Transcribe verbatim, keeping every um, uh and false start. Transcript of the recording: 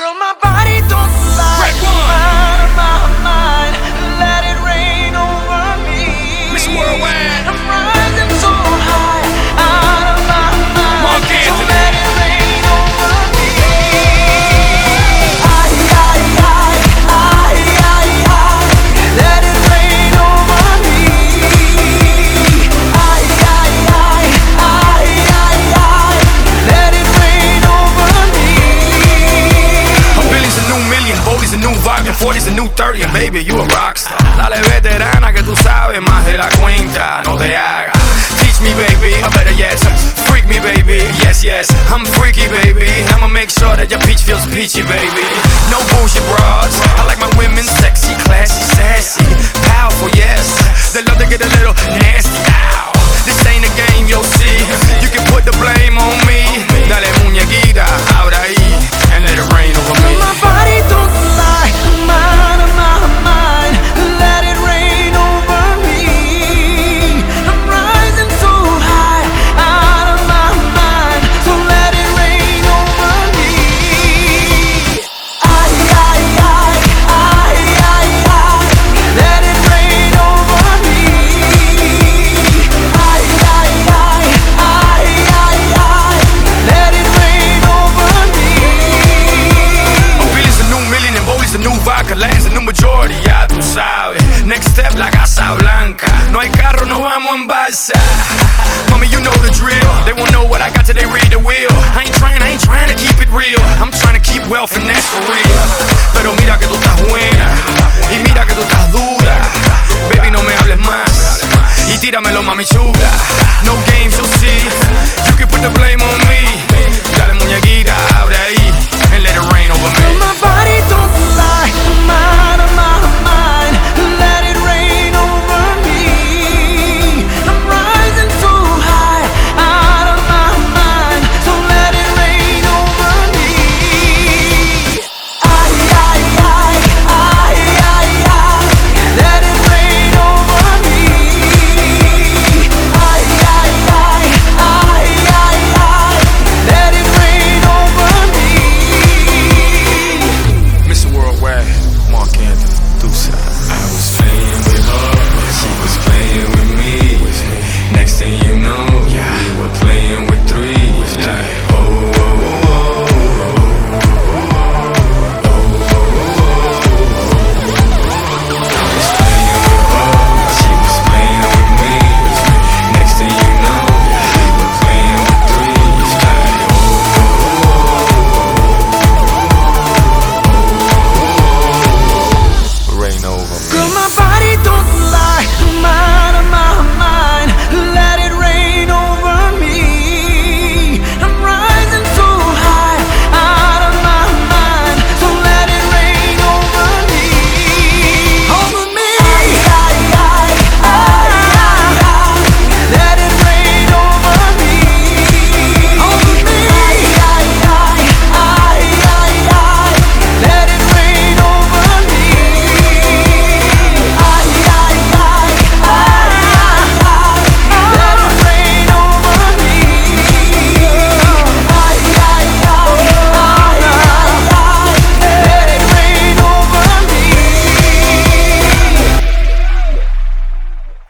Girl, my body don't lie. Out of my mind, let it rain over me. Miss Worldwide. I'm rising so high, out of my mind. Mark So Anthony. let it rain over me. I, I, I, I, I, I, let it rain over me. I, I, I, I, I, I, let it rain over me. A Billy's a new million, Boldy's a new vodka, forty's a new thirty, and baby, you a rockstar. Dale veterana que tú sabes más de la cuenta, no te hagas. Teach me, baby, or better yet, freak me, baby. Yes, yes, I'm freaky, baby. I'ma make sure that your peach feels peachy, baby. No bullshit bras. I like my women sexy, classy, sassy, powerful, yes. They love to get a little nasty. Ow. This ain't a game, you'll see. You can put the blame on me. Dale muñequita, ahora ahí, and let it rain over me. My body don't lie, I'm out of my mind. Let it rain over me. I'm rising so high, out of my mind. So let it rain over me. I, I, I, I, I, I, let it rain over me. I, I, I, I, I, I, let it rain over me. Billy's a new million and Boldy's a new vodka, Latin's a new majority, ya tú sabes. Next step, la Casa Blanca. No hay carro, no vamos en balsa. Mommy, you know the drill. They won't know what I got till they read the wheel. I ain't trying, I ain't trying to keep it real. I'm trying to keep wealth and that's for real. Pero mira que tú estás buena y mira que tú estás dura. Baby, no me hables más y tíramelo, mami chula. No games, you'll see. You can put the blame on me. Dale muñequita, abre